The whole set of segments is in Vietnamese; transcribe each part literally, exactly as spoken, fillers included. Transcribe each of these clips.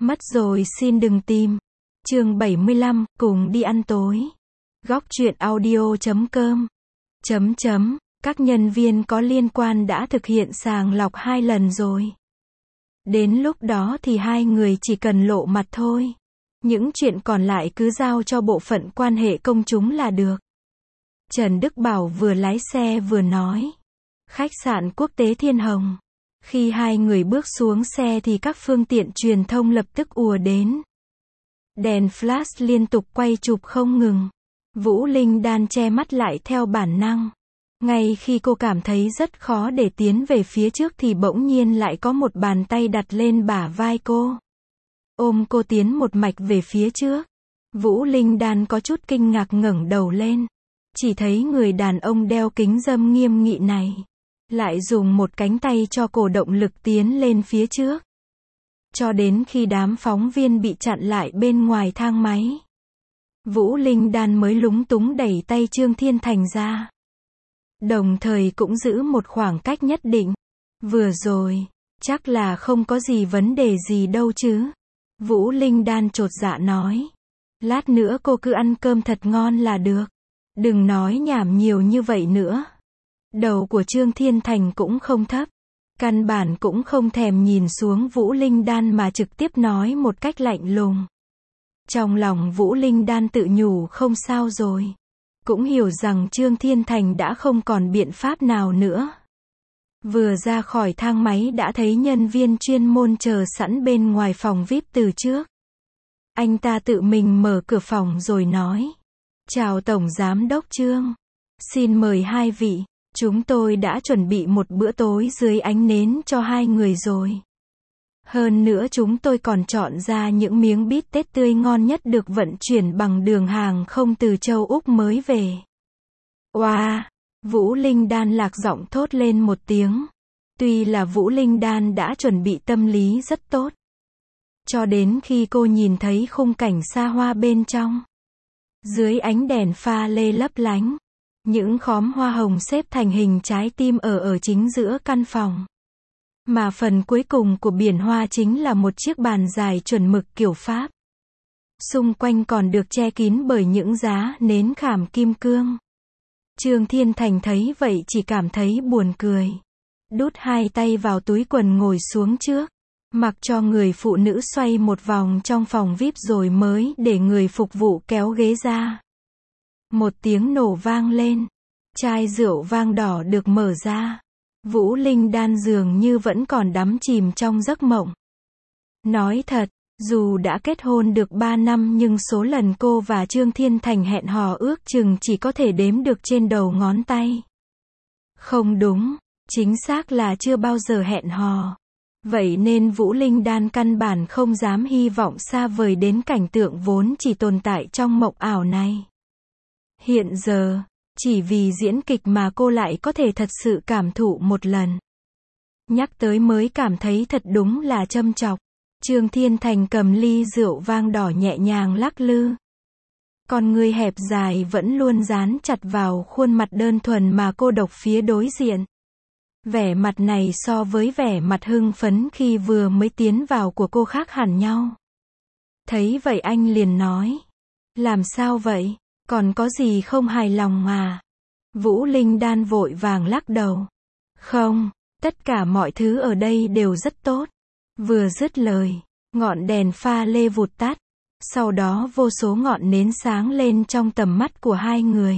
Mất rồi xin đừng tìm. Chương bảy mươi lăm, cùng đi ăn tối. Góc truyện audio chấm com. Chấm chấm, các nhân viên có liên quan đã thực hiện sàng lọc hai lần rồi. Đến lúc đó thì hai người chỉ cần lộ mặt thôi. Những chuyện còn lại cứ giao cho bộ phận quan hệ công chúng là được. Trần Đức Bảo vừa lái xe vừa nói. Khách sạn quốc tế Thiên Hồng. Khi hai người bước xuống xe thì các phương tiện truyền thông lập tức ùa đến. Đèn flash liên tục quay chụp không ngừng. Vũ Linh Đan che mắt lại theo bản năng. Ngay khi cô cảm thấy rất khó để tiến về phía trước thì bỗng nhiên lại có một bàn tay đặt lên bả vai cô. Ôm cô tiến một mạch về phía trước. Vũ Linh Đan có chút kinh ngạc ngẩng đầu lên. Chỉ thấy người đàn ông đeo kính râm nghiêm nghị này lại dùng một cánh tay cho cổ động lực tiến lên phía trước. Cho đến khi đám phóng viên bị chặn lại bên ngoài thang máy. Vũ Linh Đan mới lúng túng đẩy tay Trương Thiên Thành ra. Đồng thời cũng giữ một khoảng cách nhất định. Vừa rồi, chắc là không có gì vấn đề gì đâu chứ. Vũ Linh Đan chột dạ nói. Lát nữa cô cứ ăn cơm thật ngon là được. Đừng nói nhảm nhiều như vậy nữa. Đầu của Trương Thiên Thành cũng không thấp. Căn bản cũng không thèm nhìn xuống Vũ Linh Đan mà trực tiếp nói một cách lạnh lùng. Trong lòng Vũ Linh Đan tự nhủ không sao rồi. Cũng hiểu rằng Trương Thiên Thành đã không còn biện pháp nào nữa. Vừa ra khỏi thang máy đã thấy nhân viên chuyên môn chờ sẵn bên ngoài phòng vi ai pi từ trước. Anh ta tự mình mở cửa phòng rồi nói. Chào Tổng Giám đốc Trương. Xin mời hai vị. Chúng tôi đã chuẩn bị một bữa tối dưới ánh nến cho hai người rồi. Hơn nữa chúng tôi còn chọn ra những miếng bít tết tươi ngon nhất được vận chuyển bằng đường hàng không từ châu Úc mới về. Wow! Vũ Linh Đan lạc giọng thốt lên một tiếng. Tuy là Vũ Linh Đan đã chuẩn bị tâm lý rất tốt. Cho đến khi cô nhìn thấy khung cảnh xa hoa bên trong. Dưới ánh đèn pha lê lấp lánh. Những khóm hoa hồng xếp thành hình trái tim ở ở chính giữa căn phòng. Mà phần cuối cùng của biển hoa chính là một chiếc bàn dài chuẩn mực kiểu Pháp. Xung quanh còn được che kín bởi những giá nến khảm kim cương. Trương Thiên Thành thấy vậy chỉ cảm thấy buồn cười. Đút hai tay vào túi quần ngồi xuống trước. Mặc cho người phụ nữ xoay một vòng trong phòng vi ai pi rồi mới để người phục vụ kéo ghế ra. Một tiếng nổ vang lên. Chai rượu vang đỏ được mở ra. Vũ Linh Đan dường như vẫn còn đắm chìm trong giấc mộng. Nói thật, dù đã kết hôn được ba năm nhưng số lần cô và Trương Thiên Thành hẹn hò ước chừng chỉ có thể đếm được trên đầu ngón tay. Không đúng, chính xác là chưa bao giờ hẹn hò. Vậy nên Vũ Linh Đan căn bản không dám hy vọng xa vời đến cảnh tượng vốn chỉ tồn tại trong mộng ảo này. Hiện giờ, chỉ vì diễn kịch mà cô lại có thể thật sự cảm thụ một lần. Nhắc tới mới cảm thấy thật đúng là châm chọc. Trương Thiên Thành cầm ly rượu vang đỏ nhẹ nhàng lắc lư. Con người hẹp dài vẫn luôn dán chặt vào khuôn mặt đơn thuần mà cô độc phía đối diện. Vẻ mặt này so với vẻ mặt hưng phấn khi vừa mới tiến vào của cô khác hẳn nhau. Thấy vậy anh liền nói. Làm sao vậy? Còn có gì không hài lòng à? Vũ Linh Đan vội vàng lắc đầu. Không, tất cả mọi thứ ở đây đều rất tốt. Vừa dứt lời, ngọn đèn pha lê vụt tắt. Sau đó vô số ngọn nến sáng lên trong tầm mắt của hai người.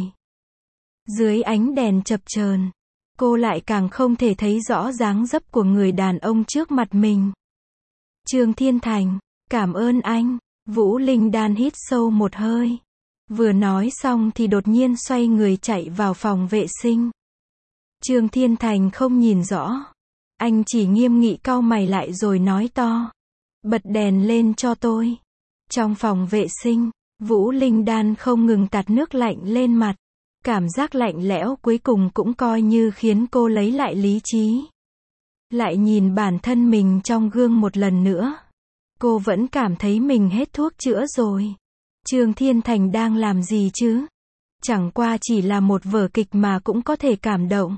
Dưới ánh đèn chập chờn, cô lại càng không thể thấy rõ dáng dấp của người đàn ông trước mặt mình. Trương Thiên Thành, cảm ơn anh. Vũ Linh Đan hít sâu một hơi. Vừa nói xong thì đột nhiên xoay người chạy vào phòng vệ sinh. Trương Thiên Thành không nhìn rõ. Anh chỉ nghiêm nghị cau mày lại rồi nói to. Bật đèn lên cho tôi. Trong phòng vệ sinh, Vũ Linh Đan không ngừng tạt nước lạnh lên mặt. Cảm giác lạnh lẽo cuối cùng cũng coi như khiến cô lấy lại lý trí. Lại nhìn bản thân mình trong gương một lần nữa. Cô vẫn cảm thấy mình hết thuốc chữa rồi. Trương Thiên Thành đang làm gì chứ? Chẳng qua chỉ là một vở kịch mà cũng có thể cảm động.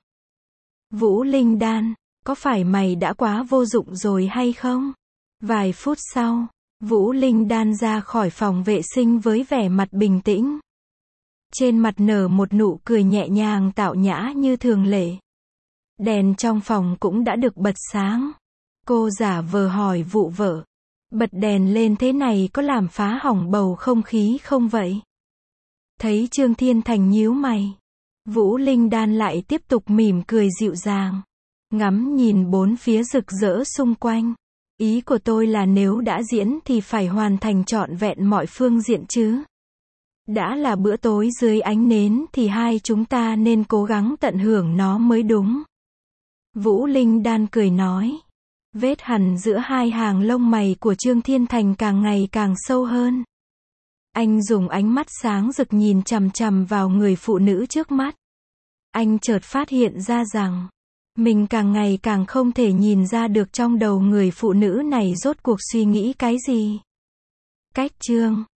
Vũ Linh Đan, có phải mày đã quá vô dụng rồi hay không? Vài phút sau, Vũ Linh Đan ra khỏi phòng vệ sinh với vẻ mặt bình tĩnh. Trên mặt nở một nụ cười nhẹ nhàng tao nhã như thường lệ. Đèn trong phòng cũng đã được bật sáng. Cô giả vờ hỏi vụ vợ. Bật đèn lên thế này có làm phá hỏng bầu không khí không vậy? Thấy Trương Thiên Thành nhíu mày. Vũ Linh Đan lại tiếp tục mỉm cười dịu dàng. Ngắm nhìn bốn phía rực rỡ xung quanh. Ý của tôi là nếu đã diễn thì phải hoàn thành trọn vẹn mọi phương diện chứ. Đã là bữa tối dưới ánh nến thì hai chúng ta nên cố gắng tận hưởng nó mới đúng. Vũ Linh Đan cười nói. Vết hằn giữa hai hàng lông mày của Trương Thiên Thành càng ngày càng sâu hơn. Anh dùng ánh mắt sáng rực nhìn chằm chằm vào người phụ nữ trước mắt. Anh chợt phát hiện ra rằng, mình càng ngày càng không thể nhìn ra được trong đầu người phụ nữ này rốt cuộc suy nghĩ cái gì. Cách chương